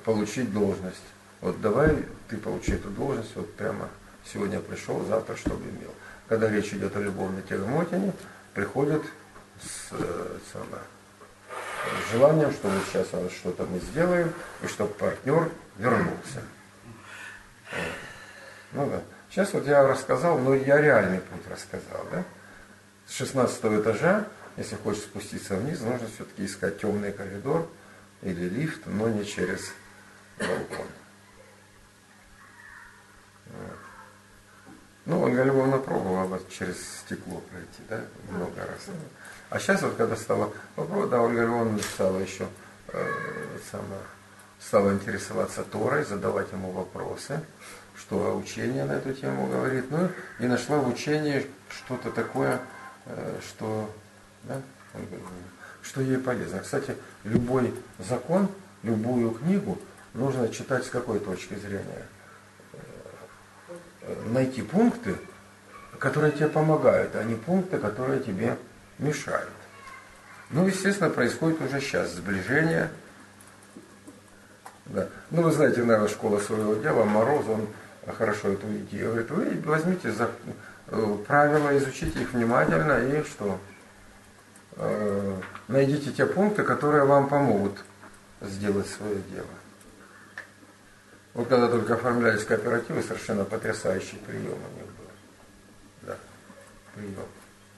получить должность. Вот давай ты получи эту должность, вот прямо сегодня пришел, завтра чтобы имел. Когда речь идет о любовной тягомотине, приходят с желанием, что вот сейчас что-то мы сделаем, и чтобы партнер вернулся. Вот. Ну да. Сейчас вот я рассказал, но я реальный путь рассказал, да? С 16 этажа, если хочешь спуститься вниз, нужно все-таки искать темный коридор или лифт, но не через балкон. Вот. Ну, Ольга Львовна пробовала через стекло пройти, да, много раз. А сейчас вот когда стала попробовать, да, Ольга Львовна стала еще стала интересоваться Торой, задавать ему вопросы, что учение на эту тему говорит, ну и нашла в учении что-то такое, что, да, что ей полезно. Кстати, любой закон, любую книгу нужно читать с какой точки зрения? Найти пункты, которые тебе помогают, а не пункты, которые тебе мешают. Ну, естественно, происходит уже сейчас сближение. Да. Ну, вы знаете, наверное, школа своего дела, Мороз, он хорошо эту идею говорит, вы возьмите правила, изучите их внимательно и что? Найдите те пункты, которые вам помогут сделать свое дело. Вот когда только оформлялись кооперативы, совершенно потрясающий прием у них был. Да, прием.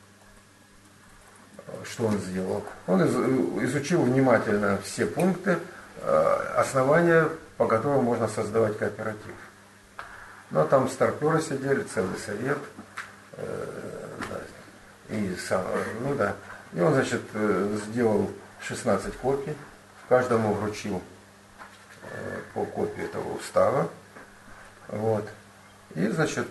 Что он сделал? Он изучил внимательно все пункты, основания, по которым можно создавать кооператив. Ну, а там старперы сидели, целый совет. И он, значит, сделал 16 копий, каждому вручил по копии этого устава. Вот. И, значит,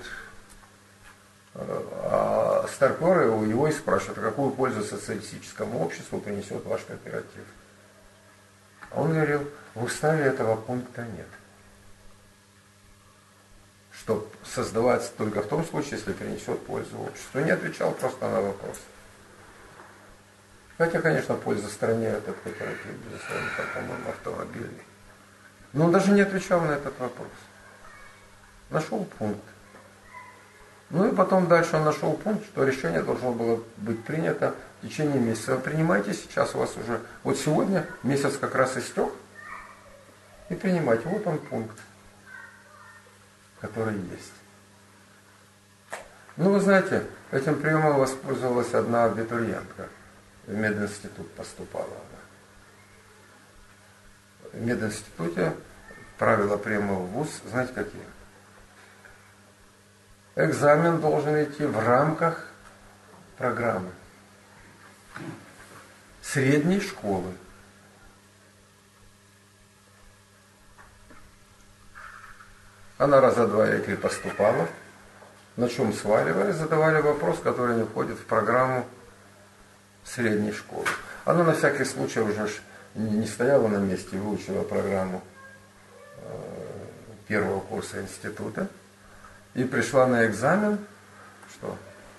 старперы его и спрашивают, какую пользу социалистическому обществу принесет ваш кооператив. А он говорил, в уставе этого пункта нет. Что создавается только в том случае, если принесет пользу обществу. Не отвечал просто на вопрос. Хотя, конечно, польза стране этот кооператив, безусловно, по-моему, автомобильный. Но он даже не отвечал на этот вопрос. Нашел пункт. Ну и потом дальше он нашел пункт, что решение должно было быть принято в течение месяца. Вы принимайте сейчас, у вас уже, вот сегодня месяц как раз истек, и принимайте. Вот он пункт, который есть. Ну, вы знаете, этим приемом воспользовалась одна абитуриентка. В мединститут поступала она. В мединституте правила приема в ВУЗ, знаете какие? Экзамен должен идти в рамках программы средней школы. Она раза 2 или 3 поступала, на чем сваливали, задавали вопрос, который не входит в программу средней школы. Она на всякий случай уже не стояла на месте, выучила программу первого курса института и пришла на экзамен, что?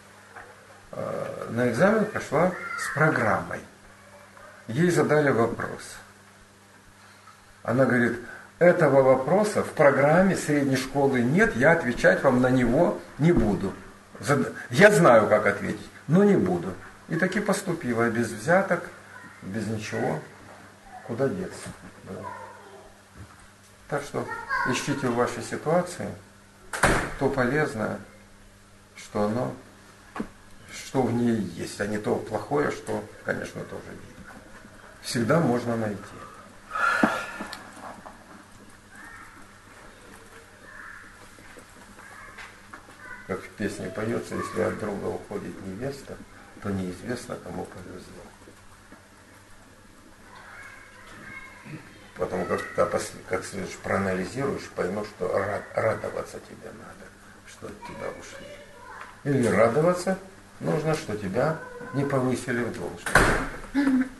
На экзамен пришла с программой. Ей задали вопрос. Она говорит, этого вопроса в программе средней школы нет, я отвечать вам на него не буду. Я знаю, как ответить, но не буду. И таки поступила, без взяток, без ничего. Куда деться? Да. Так что ищите в вашей ситуации то полезное, что в ней есть, а не то плохое, что, конечно, тоже видно. Всегда можно найти. Как в песне поется, если от друга уходит невеста, то неизвестно, кому повезло. Потому как следуешь проанализируешь, поймешь, что радоваться тебе надо, что от тебя ушли. Или радоваться нужно, что тебя не повысили в должность.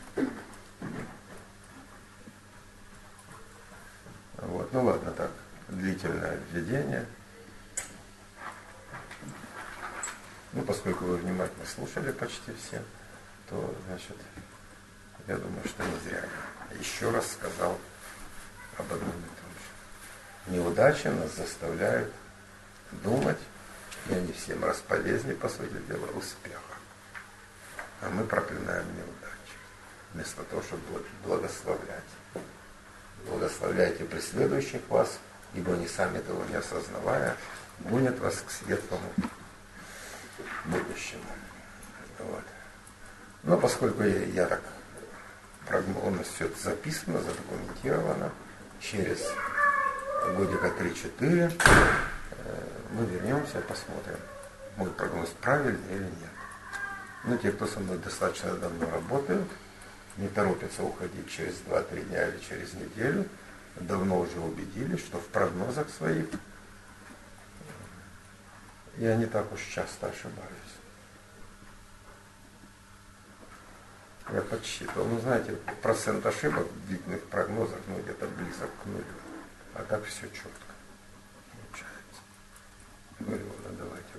Вот, ну ладно, так, длительное введение. Ну, поскольку вы внимательно слушали почти все, то, значит, я думаю, что не зря я еще раз сказал об одном неудачи нас заставляют думать, и они всем раз полезнее, по сути дела, успеха. А мы проклинаем неудачи, вместо того, чтобы благословлять. Благословляйте преследующих вас, ибо они сами того не осознавая, гонят вас к светлому будущему. Вот. Но поскольку я так, у нас все это записано, задокументировано, через годика 3-4 мы вернемся и посмотрим, мой прогноз правильный или нет. Но те, кто со мной достаточно давно работают, не торопятся уходить через 2-3 дня или через неделю, давно уже убедились, что в прогнозах своих я не так уж часто ошибаюсь. Я подсчитывал. Ну, знаете, процент ошибок в длительных прогнозах, где-то близок к нулю. А так все четко получается. Говорю, давайте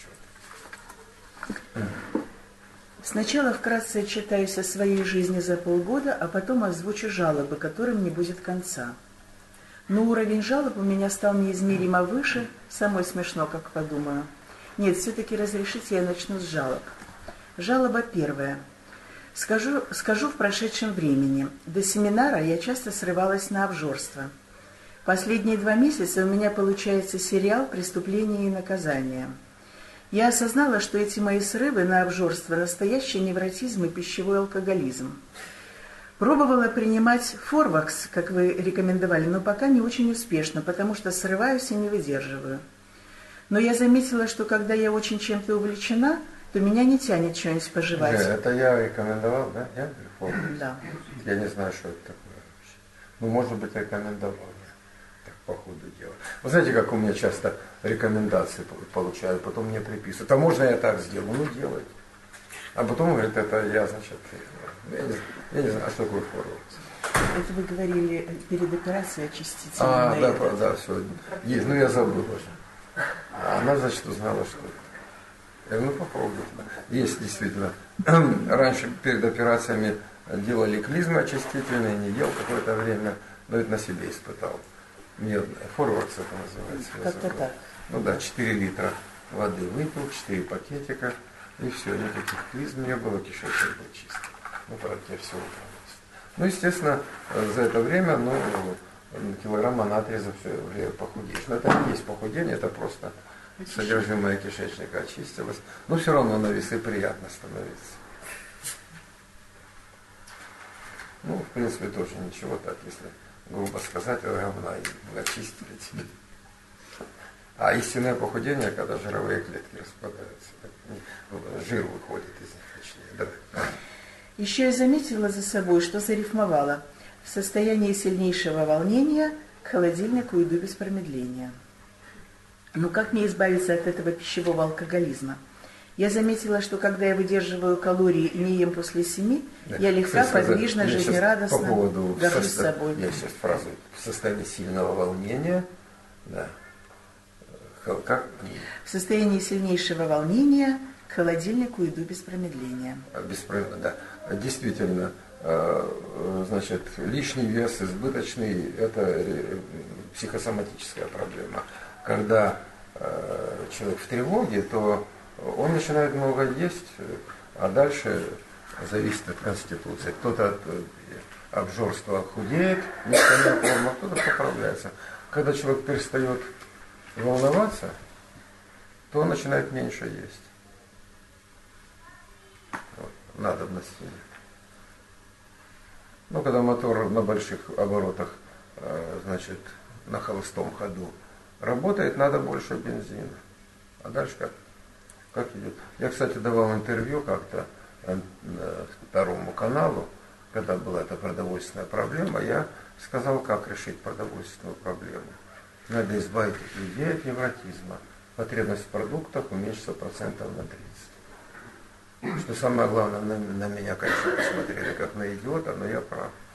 ваш отчет. Сначала вкратце отчитаюсь о своей жизни за полгода, а потом озвучу жалобы, которым не будет конца. Но уровень жалоб у меня стал неизмеримо выше, самое смешно, как подумаю. Нет, все-таки разрешите, я начну с жалоб. Жалоба первая. Скажу в прошедшем времени. До семинара я часто срывалась на обжорство. Последние 2 месяца у меня получается сериал «Преступление и наказание». Я осознала, что эти мои срывы на обжорство – настоящий невротизм и пищевой алкоголизм. Пробовала принимать форвакс, как вы рекомендовали, но пока не очень успешно, потому что срываюсь и не выдерживаю. Но я заметила, что когда я очень чем-то увлечена, то меня не тянет что-нибудь пожевать. Это я рекомендовал, да? Я форвакс? Да. Я не знаю, что это такое вообще. Ну, может быть, рекомендовал я. Так, по ходу дела. Вы знаете, как у меня часто рекомендации получаю, потом мне приписывают. А можно я так сделаю? Ну, делайте. А потом, говорит, это я, значит, я не знаю, а что такое форвакс. Это вы говорили перед операцией очистительной. Да, все. Есть, ну я забыл уже. А она, значит, узнала, что это. Я говорю, ну попробуйте. Есть действительно. Раньше перед операциями делали клизмы очистительные, не ел какое-то время, но это на себе испытал. Медная. Форвакс это называется. Как-то так. Ну да, 4 литра воды выпил, 4 пакетика, и все, никаких клизм не было, кишечник был чистый. Ну, правда, я все управился. Ну, естественно, за это время, килограмма натрия за все время похудеешь. Но это не есть похудение, это просто содержимое кишечника очистилось. Но все равно на весы приятно становиться. Ну, в принципе, тоже ничего так, если грубо сказать, говна и очистили тебе. А истинное похудение, когда жировые клетки распадаются, жир выходит из них, точнее. Да. Еще я заметила за собой, что зарифмовала. В состоянии сильнейшего волнения к холодильнику иду без промедления. Но как мне избавиться от этого пищевого алкоголизма? Я заметила, что когда я выдерживаю калории и не ем после 7, да, я легка, подвижна, жизнерадостна, горжусь собой. Я сейчас фразу в состоянии сильного волнения, да. Как? В состоянии сильнейшего волнения к холодильнику иду без промедления. Да. Действительно, значит, лишний вес, избыточный, это психосоматическая проблема. Когда человек в тревоге, то он начинает много есть, а дальше зависит от конституции. Кто-то от обжорства худеет, нестойная форма, кто-то поправляется. Когда человек перестает волноваться, то он начинает меньше есть. Вот, надобности нет. Ну, когда мотор на больших оборотах, значит, на холостом ходу работает, надо больше бензина. А дальше как идет? Я, кстати, давал интервью как-то Второму каналу, когда была эта продовольственная проблема, я сказал, как решить продовольственную проблему. Надо избавить людей от невротизма. Потребность в продуктах уменьшится процентов на 30. Что самое главное, на меня, конечно, посмотрели как на идиота, но я прав.